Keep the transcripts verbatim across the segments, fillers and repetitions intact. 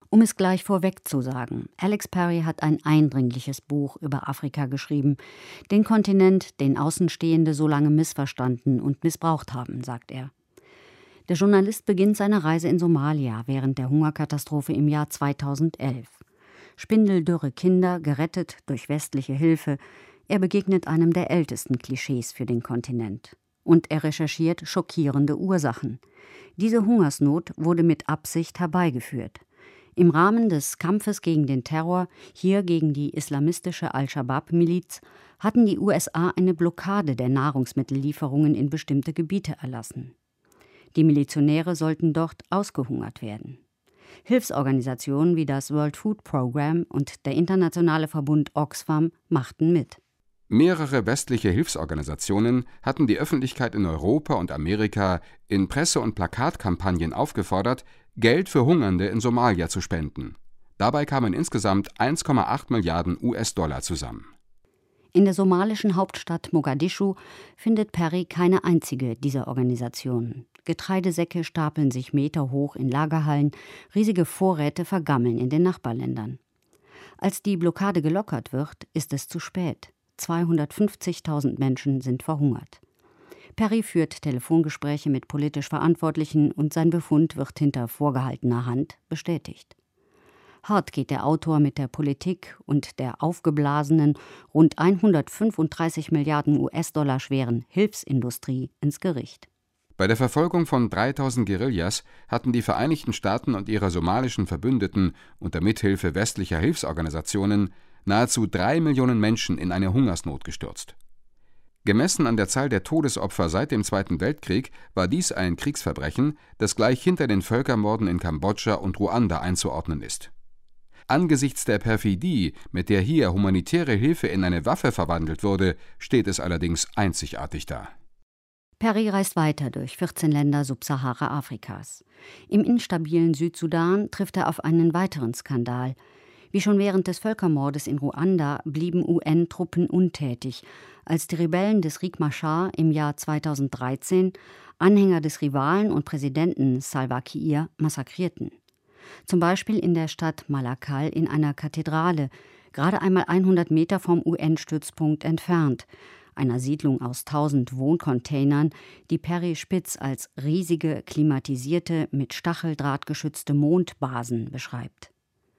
Um es gleich vorweg zu sagen, Alex Perry hat ein eindringliches Buch über Afrika geschrieben. Den Kontinent, den Außenstehende so lange missverstanden und missbraucht haben, sagt er. Der Journalist beginnt seine Reise in Somalia während der Hungerkatastrophe im Jahr zweitausendelf. Spindeldürre Kinder, gerettet durch westliche Hilfe. Er begegnet einem der ältesten Klischees für den Kontinent. Und er recherchiert schockierende Ursachen. Diese Hungersnot wurde mit Absicht herbeigeführt. Im Rahmen des Kampfes gegen den Terror, hier gegen die islamistische Al-Shabaab-Miliz, hatten die U S A eine Blockade der Nahrungsmittellieferungen in bestimmte Gebiete erlassen. Die Milizionäre sollten dort ausgehungert werden. Hilfsorganisationen wie das World Food Program und der internationale Verbund Oxfam machten mit. Mehrere westliche Hilfsorganisationen hatten die Öffentlichkeit in Europa und Amerika in Presse- und Plakatkampagnen aufgefordert, Geld für Hungernde in Somalia zu spenden. Dabei kamen insgesamt eins Komma acht Milliarden U S-Dollar zusammen. In der somalischen Hauptstadt Mogadischu findet Perry keine einzige dieser Organisationen. Getreidesäcke stapeln sich meterhoch in Lagerhallen, riesige Vorräte vergammeln in den Nachbarländern. Als die Blockade gelockert wird, ist es zu spät. zweihundertfünfzigtausend Menschen sind verhungert. Perry führt Telefongespräche mit politisch Verantwortlichen und sein Befund wird hinter vorgehaltener Hand bestätigt. Hart geht der Autor mit der Politik und der aufgeblasenen, rund hundertfünfunddreißig Milliarden U S-Dollar schweren Hilfsindustrie ins Gericht. Bei der Verfolgung von dreitausend Guerillas hatten die Vereinigten Staaten und ihre somalischen Verbündeten unter Mithilfe westlicher Hilfsorganisationen nahezu drei Millionen Menschen in eine Hungersnot gestürzt. Gemessen an der Zahl der Todesopfer seit dem Zweiten Weltkrieg war dies ein Kriegsverbrechen, das gleich hinter den Völkermorden in Kambodscha und Ruanda einzuordnen ist. Angesichts der Perfidie, mit der hier humanitäre Hilfe in eine Waffe verwandelt wurde, steht es allerdings einzigartig da. Perry reist weiter durch vierzehn Länder Subsahara-Afrikas. Im instabilen Südsudan trifft er auf einen weiteren Skandal. Wie schon während des Völkermordes in Ruanda blieben U N-Truppen untätig, als die Rebellen des Riek Machar im Jahr zweitausenddreizehn Anhänger des Rivalen und Präsidenten Salva Kiir massakrierten. Zum Beispiel in der Stadt Malakal in einer Kathedrale, gerade einmal hundert Meter vom U N-Stützpunkt entfernt, einer Siedlung aus tausend Wohncontainern, die Perry Spitz als riesige, klimatisierte, mit Stacheldraht geschützte Mondbasen beschreibt.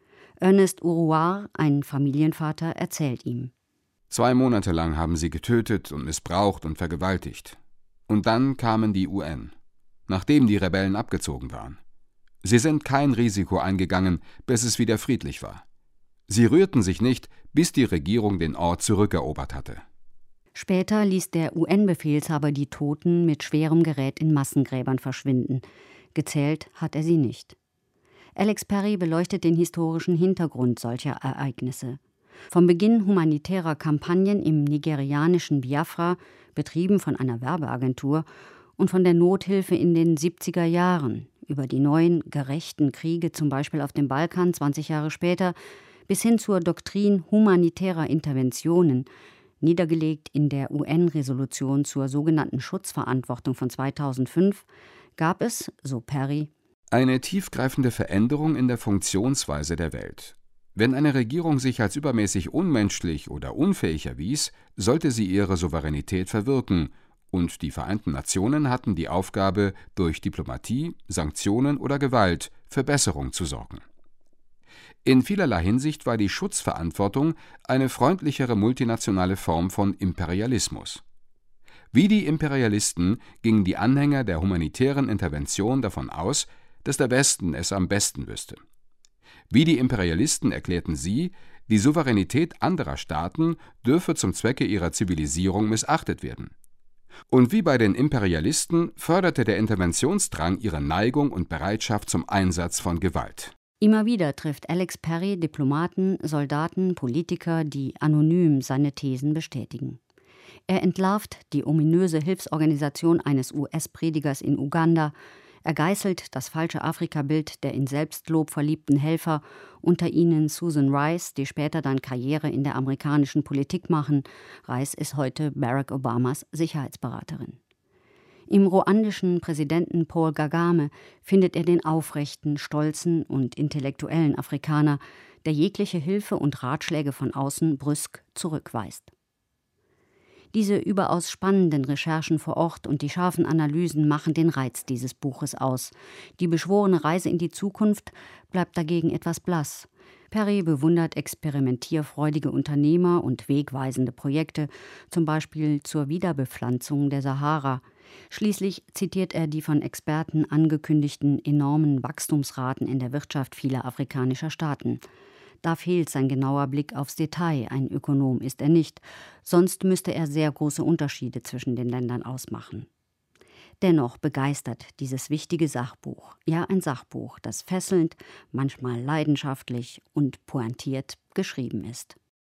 Ernest Uruar, ein Familienvater, erzählt ihm. Zwei Monate lang haben sie getötet und missbraucht und vergewaltigt. Und dann kamen die U N, nachdem die Rebellen abgezogen waren. Sie sind kein Risiko eingegangen, bis es wieder friedlich war. Sie rührten sich nicht, bis die Regierung den Ort zurückerobert hatte. Später ließ der U N-Befehlshaber die Toten mit schwerem Gerät in Massengräbern verschwinden. Gezählt hat er sie nicht. Alex Perry beleuchtet den historischen Hintergrund solcher Ereignisse. Vom Beginn humanitärer Kampagnen im nigerianischen Biafra, betrieben von einer Werbeagentur, und von der Nothilfe in den siebziger Jahren, über die neuen, gerechten Kriege, zum Beispiel auf dem Balkan zwanzig Jahre später, bis hin zur Doktrin humanitärer Interventionen, niedergelegt in der U N-Resolution zur sogenannten Schutzverantwortung von zweitausendfünf, gab es, so Perry, eine tiefgreifende Veränderung in der Funktionsweise der Welt. Wenn eine Regierung sich als übermäßig unmenschlich oder unfähig erwies, sollte sie ihre Souveränität verwirken, und die Vereinten Nationen hatten die Aufgabe, durch Diplomatie, Sanktionen oder Gewalt für Besserung zu sorgen. In vielerlei Hinsicht war die Schutzverantwortung eine freundlichere multinationale Form von Imperialismus. Wie die Imperialisten gingen die Anhänger der humanitären Intervention davon aus, dass der Westen es am besten wüsste. Wie die Imperialisten erklärten sie, die Souveränität anderer Staaten dürfe zum Zwecke ihrer Zivilisierung missachtet werden. Und wie bei den Imperialisten förderte der Interventionsdrang ihre Neigung und Bereitschaft zum Einsatz von Gewalt. Immer wieder trifft Alex Perry Diplomaten, Soldaten, Politiker, die anonym seine Thesen bestätigen. Er entlarvt die ominöse Hilfsorganisation eines U S-Predigers in Uganda, er geißelt das falsche Afrikabild der in Selbstlob verliebten Helfer, unter ihnen Susan Rice, die später dann Karriere in der amerikanischen Politik machen. Rice ist heute Barack Obamas Sicherheitsberaterin. Im ruandischen Präsidenten Paul Kagame findet er den aufrechten, stolzen und intellektuellen Afrikaner, der jegliche Hilfe und Ratschläge von außen brüsk zurückweist. Diese überaus spannenden Recherchen vor Ort und die scharfen Analysen machen den Reiz dieses Buches aus. Die beschworene Reise in die Zukunft bleibt dagegen etwas blass. Perry bewundert experimentierfreudige Unternehmer und wegweisende Projekte, zum Beispiel zur Wiederbepflanzung der Sahara. Schließlich zitiert er die von Experten angekündigten enormen Wachstumsraten in der Wirtschaft vieler afrikanischer Staaten. Da fehlt sein genauer Blick aufs Detail, ein Ökonom ist er nicht, sonst müsste er sehr große Unterschiede zwischen den Ländern ausmachen. Dennoch begeistert dieses wichtige Sachbuch, ja ein Sachbuch, das fesselnd, manchmal leidenschaftlich und pointiert geschrieben ist.